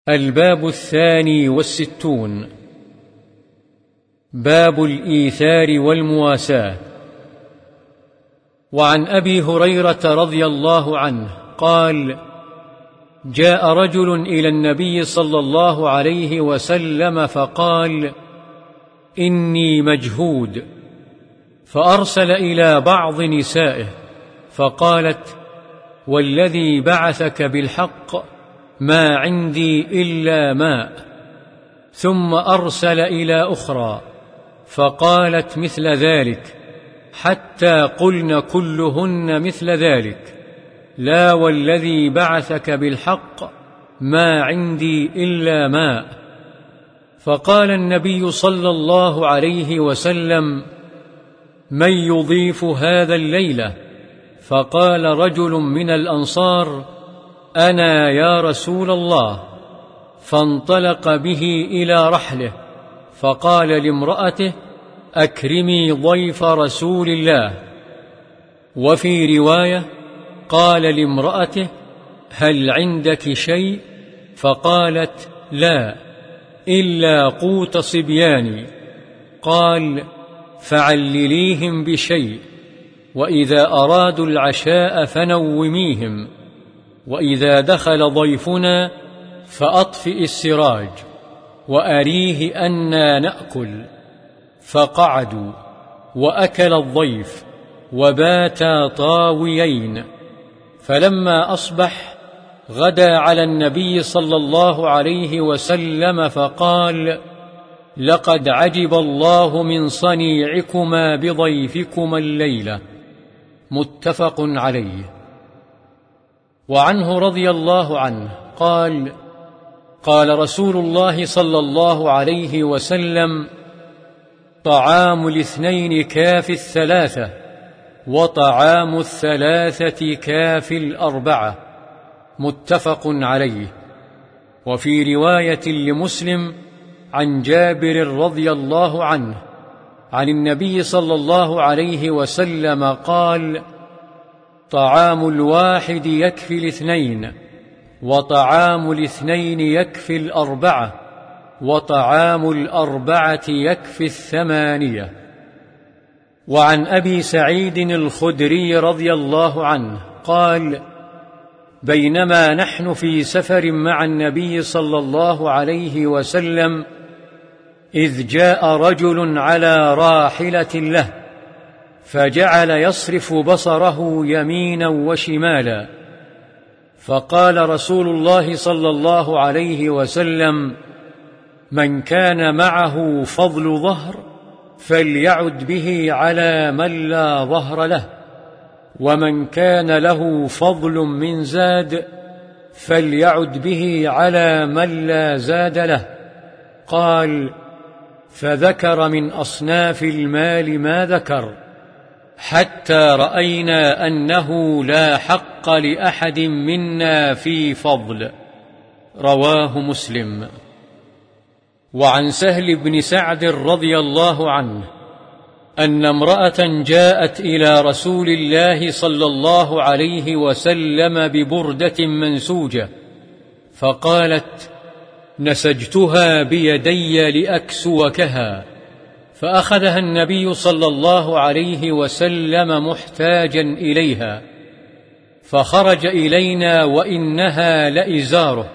الباب 62. باب الإيثار والمواساة. وعن أبي هريرة رضي الله عنه قال: جاء رجل إلى النبي صلى الله عليه وسلم فقال: إني مجهود، فأرسل إلى بعض نسائه فقالت: والذي بعثك بالحق ما عندي إلا ماء. ثم أرسل إلى أخرى فقالت مثل ذلك، حتى قلن كلهن مثل ذلك: لا والذي بعثك بالحق ما عندي إلا ماء. فقال النبي صلى الله عليه وسلم: من يضيف هذا الليلة؟ فقال رجل من الأنصار: أنا يا رسول الله. فانطلق به إلى رحله فقال لامرأته: أكرمي ضيف رسول الله. وفي رواية قال لامرأته: هل عندك شيء؟ فقالت: لا، إلا قوت صبياني. قال: فعلليهم بشيء، وإذا أرادوا العشاء فنوميهم، وإذا دخل ضيفنا فأطفئ السراج، وأريه أنا نأكل. فقعدوا وأكل الضيف وباتا طاويين. فلما أصبح غدا على النبي صلى الله عليه وسلم فقال: لقد عجب الله من صنيعكما بضيفكما الليلة. متفق عليه. وعنه رضي الله عنه قال: قال رسول الله صلى الله عليه وسلم: طعام الاثنين كافي الثلاثة، وطعام الثلاثة كافي الأربعة. متفق عليه. وفي رواية لمسلم عن جابر رضي الله عنه عن النبي صلى الله عليه وسلم قال: طعام الواحد يكفي الاثنين، وطعام الاثنين يكفي الأربعة، وطعام الأربعة يكفي الثمانية. وعن أبي سعيد الخدري رضي الله عنه قال: بينما نحن في سفر مع النبي صلى الله عليه وسلم إذ جاء رجل على راحلة له، فجعل يصرف بصره يمينا وشمالا. فقال رسول الله صلى الله عليه وسلم: من كان معه فضل ظهر فليعد به على من لا ظهر له، ومن كان له فضل من زاد فليعد به على من لا زاد له. قال: فذكر من أصناف المال ما ذكر، حتى رأينا أنه لا حق لأحد منا في فضل. رواه مسلم. وعن سهل بن سعد رضي الله عنه أن امرأة جاءت إلى رسول الله صلى الله عليه وسلم ببردة منسوجة، فقالت: نسجتها بيدي لأكسوكها. فأخذها النبي صلى الله عليه وسلم محتاجا إليها، فخرج إلينا وإنها لإزاره،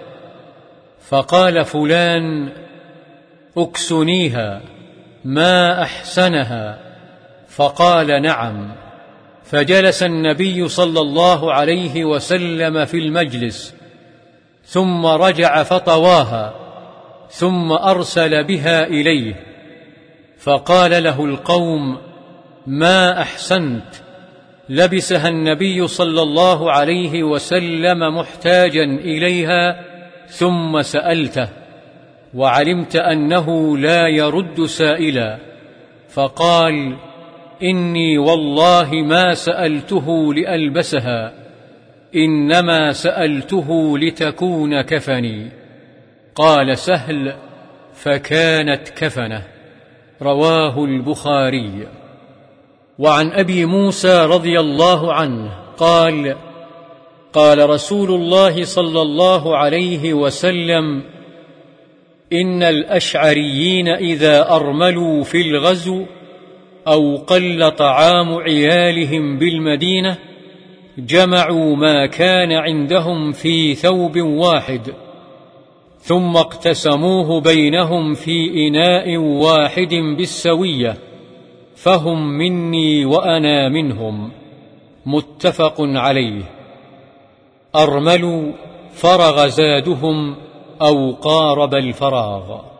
فقال فلان: أكسنيها، ما أحسنها. فقال: نعم. فجلس النبي صلى الله عليه وسلم في المجلس، ثم رجع فطواها، ثم أرسل بها إليه، فقال له القوم: ما أحسنت. لبسها النبي صلى الله عليه وسلم محتاجا إليها، ثم سألته، وعلمت أنه لا يرد سائلا، فقال: إني والله ما سألته لألبسها، إنما سألته لتكون كفني. قال سهل: فكانت كفنه. رواه البخاري. وعن أبي موسى رضي الله عنه قال: قال رسول الله صلى الله عليه وسلم: إن الأشعريين إذا أرملوا في الغزو أو قل طعام عيالهم بالمدينة جمعوا ما كان عندهم في ثوب واحد ثم اقتسموه بينهم في إناء واحد بالسوية، فهم مني وأنا منهم. متفق عليه. أرملوا فرغ زادهم أو قارب الفراغ.